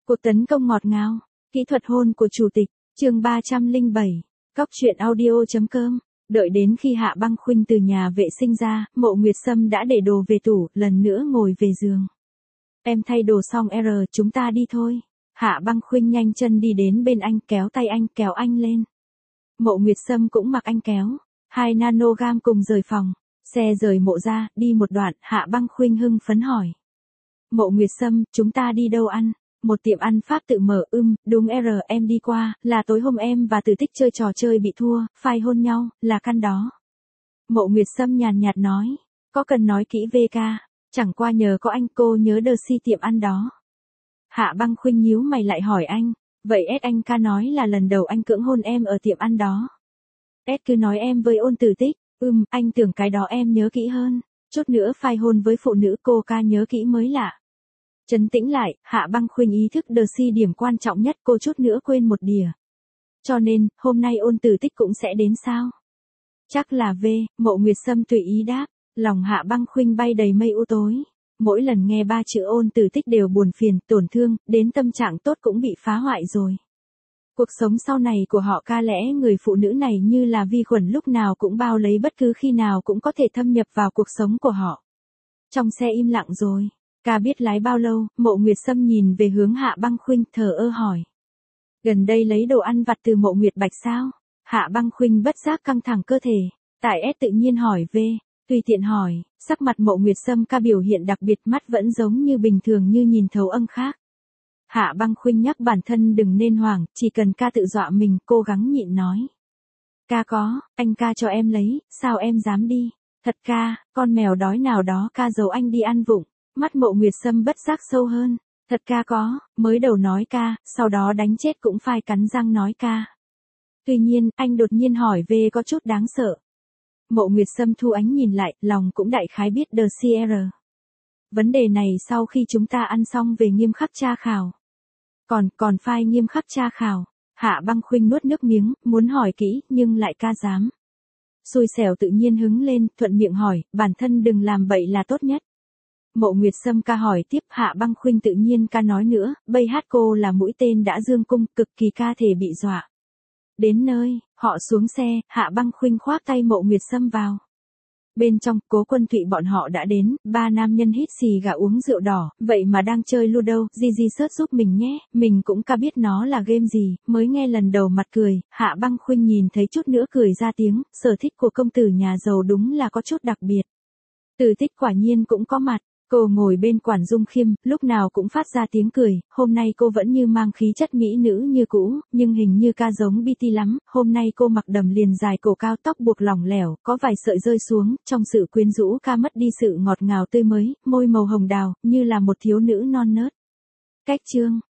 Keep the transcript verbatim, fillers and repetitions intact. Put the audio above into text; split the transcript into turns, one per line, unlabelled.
Cuộc tấn công ngọt ngào, kỹ thuật hôn của chủ tịch, chương ba trăm lẻ bảy, Cóc truyện audio.com. Đợi đến khi Hạ Băng Khuynh từ nhà vệ sinh ra, Mộ Nguyệt Sâm đã để đồ về tủ, lần nữa ngồi về giường. Em thay đồ xong R, chúng ta đi thôi. Hạ Băng Khuynh nhanh chân đi đến bên anh, kéo tay anh, kéo anh lên. Mộ Nguyệt Sâm cũng mặc anh kéo. Hai nanogam cùng rời phòng. Xe rời mộ ra, đi một đoạn, Hạ Băng Khuynh hưng phấn hỏi. Mộ Nguyệt Sâm, chúng ta đi đâu ăn? Một tiệm ăn Pháp tự mở, ưm, đúng R, em đi qua, là tối hôm em và Từ Tích chơi trò chơi bị thua, phai hôn nhau, là căn đó. Mộ Nguyệt Sâm nhàn nhạt nói, có cần nói kỹ vê ca, chẳng qua nhờ có anh cô nhớ đờ si tiệm ăn đó. Hạ Băng Khuynh nhíu mày lại hỏi anh, vậy S anh ca nói là lần đầu anh cưỡng hôn em ở tiệm ăn đó. S cứ nói em với ôn Từ Tích, ưm, anh tưởng cái đó em nhớ kỹ hơn, chút nữa phai hôn với phụ nữ cô ca nhớ kỹ mới lạ. Trấn tĩnh lại, Hạ Băng Khuynh ý thức đờ si điểm quan trọng nhất cô chút nữa quên một đìa. Cho nên, hôm nay ôn Từ Tích cũng sẽ đến sao? Chắc là V, Mộ Nguyệt Sâm tùy ý đáp, lòng Hạ Băng Khuynh bay đầy mây u tối. Mỗi lần nghe ba chữ ôn Từ Tích đều buồn phiền, tổn thương, đến tâm trạng tốt cũng bị phá hoại rồi. Cuộc sống sau này của họ ca lẽ người phụ nữ này như là vi khuẩn lúc nào cũng bao lấy bất cứ khi nào cũng có thể thâm nhập vào cuộc sống của họ. Trong xe im lặng rồi. Ca biết lái bao lâu, Mộ Nguyệt Sâm nhìn về hướng Hạ Băng Khuynh thờ ơ hỏi. Gần đây lấy đồ ăn vặt từ Mộ Nguyệt Bạch sao? Hạ Băng Khuynh bất giác căng thẳng cơ thể. Tại S tự nhiên hỏi V, tùy tiện hỏi, sắc mặt Mộ Nguyệt Sâm ca biểu hiện đặc biệt, mắt vẫn giống như bình thường như nhìn thấu âm khác. Hạ Băng Khuynh nhắc bản thân đừng nên hoảng, chỉ cần ca tự dọa mình, cố gắng nhịn nói. Ca có, anh ca cho em lấy, sao em dám đi? Thật ca, con mèo đói nào đó ca giấu anh đi ăn vụng. Mắt Mộ Nguyệt Sâm bất giác sâu hơn. Thật ca có, mới đầu nói ca, sau đó đánh chết cũng phải cắn răng nói ca. Tuy nhiên, anh đột nhiên hỏi về có chút đáng sợ. Mộ Nguyệt Sâm thu ánh nhìn lại, lòng cũng đại khái biết đờ xê rờ. Vấn đề này sau khi chúng ta ăn xong về nghiêm khắc tra khảo. Còn, còn phải nghiêm khắc tra khảo. Hạ Băng Khuynh nuốt nước miếng, muốn hỏi kỹ, nhưng lại ca dám. Xui xẻo tự nhiên hứng lên, thuận miệng hỏi, bản thân đừng làm bậy là tốt nhất. Mộ Nguyệt Sâm ca hỏi tiếp, Hạ Băng Khuynh tự nhiên ca nói nữa, bây hát cô là mũi tên đã dương cung, cực kỳ ca thể bị dọa. Đến nơi, họ xuống xe, Hạ Băng Khuynh khoác tay Mộ Nguyệt Sâm vào. Bên trong, Cố Quân Thụy bọn họ đã đến, ba nam nhân hít xì gà uống rượu đỏ, vậy mà đang chơi ludo, Gigi search giúp mình nhé, mình cũng ca biết nó là game gì, mới nghe lần đầu mặt cười, Hạ Băng Khuynh nhìn thấy chút nữa cười ra tiếng, sở thích của công tử nhà giàu đúng là có chút đặc biệt. Từ Tích quả nhiên cũng có mặt. Cô ngồi bên Quản Dung Khiêm, lúc nào cũng phát ra tiếng cười, hôm nay cô vẫn như mang khí chất mỹ nữ như cũ, nhưng hình như ca giống bê tê lắm, hôm nay cô mặc đầm liền dài cổ cao, tóc buộc lỏng lẻo, có vài sợi rơi xuống, trong sự quyến rũ ca mất đi sự ngọt ngào tươi mới, môi màu hồng đào, như là một thiếu nữ non nớt. Cách chương